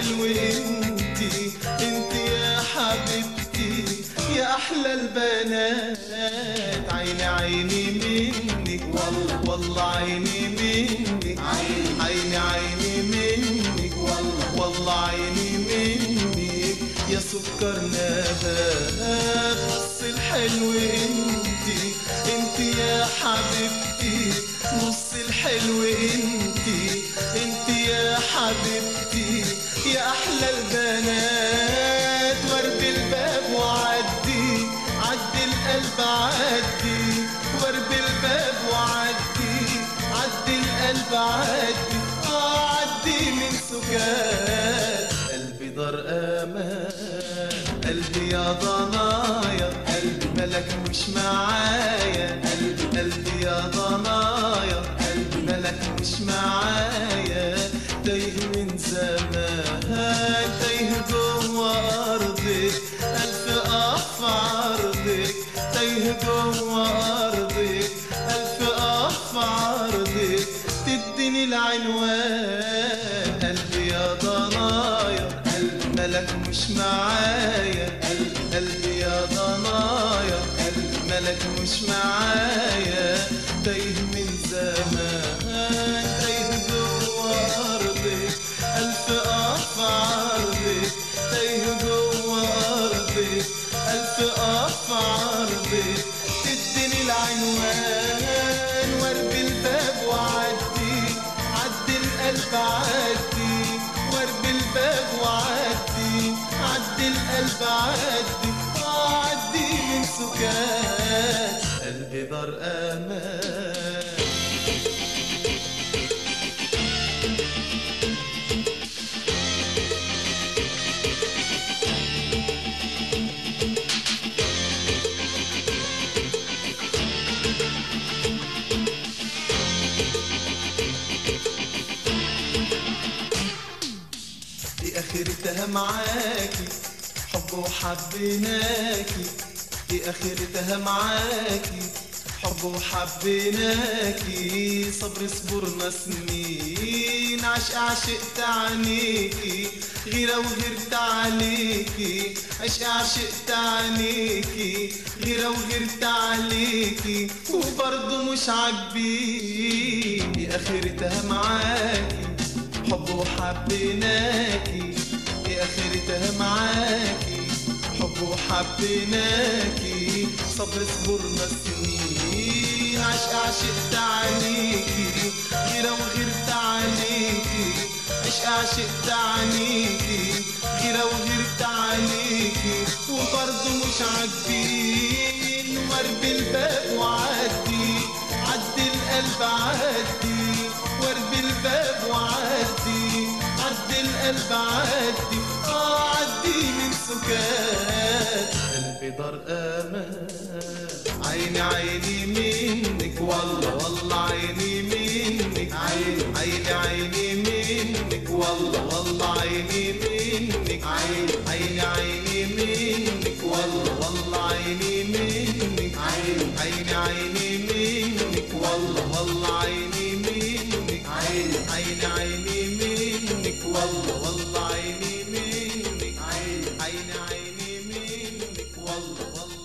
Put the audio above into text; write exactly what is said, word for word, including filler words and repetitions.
الحلو انتي انتي يا حبيبتي يا احلى البنات. عيني عيني منك والله والله عيني منك عيني عيني منك والله والله عيني منك يا سكر نبات. نص الحلو انتي انتي يا حبيبتي نص الحلو انتي انتي يا حبيبتي يا احلى البنات. ورد الباب وعدي عدي القلب عدي ورد الباب وعدي عدي القلب عدي اه عدي من سكات قلبي دار امان. قلبي يا ضنايا قلبي ملك مش معايا قلبي قلبي يا ضنايا قلبي ملك مش معايا. تايه من زمان تايه جوا ارضك الف اخ عرضك تايه جوا ارضك الف اخ عرضك تديني العنوان. قلبي يا ضنايا قلبي ملك مش معايا قلبي يا ضنايا قلبي ملك مش معايا. تايه من زمان تايه جوا ارضك الف اخ عرضك تايه جوا ارضك الف اخ عرضك تديني العنوان. ورد الباب وعدي عدي القلب عدي ورد الباب وعدي عدي القلب عدي اه عدي من سكات قلبي دار امان. دي اخرتها معاكي حب وحبيناكي دي اخرتها معاكي حب وحبيناكي. صبر صبرنا سنين عشق عشقت عنيكي غيرة وغيرت عليكي عشق عشقت عنيكي غيرة وغيرت عليكي وبرضه مش عاجبيني. اخرتها معاكي حب وحبيناكي دي اخرتها معاكي حب وحبيناكي. صبر صبرنا سنين عشق عشقت عليكي غيرة وغيرت عليكي عشق عشقت عليكي غيرة وغيرت عليكي وبرضه مش عاجبين. ورد الباب وعدي عدي القلب عدي ورد الباب وعدي عدي القلب عدي اه عدي من سكات قلبي دار امان. عيني عيني منك والله والله عيني منك عيني عيني عيني منك والله والله عيني منك عيني عيني عيني منك والله والله عيني منك عيني عيني عيني منك والله والله عيني منك عيني عيني عيني منك والله والله عيني منك عيني عيني عيني منك والله والله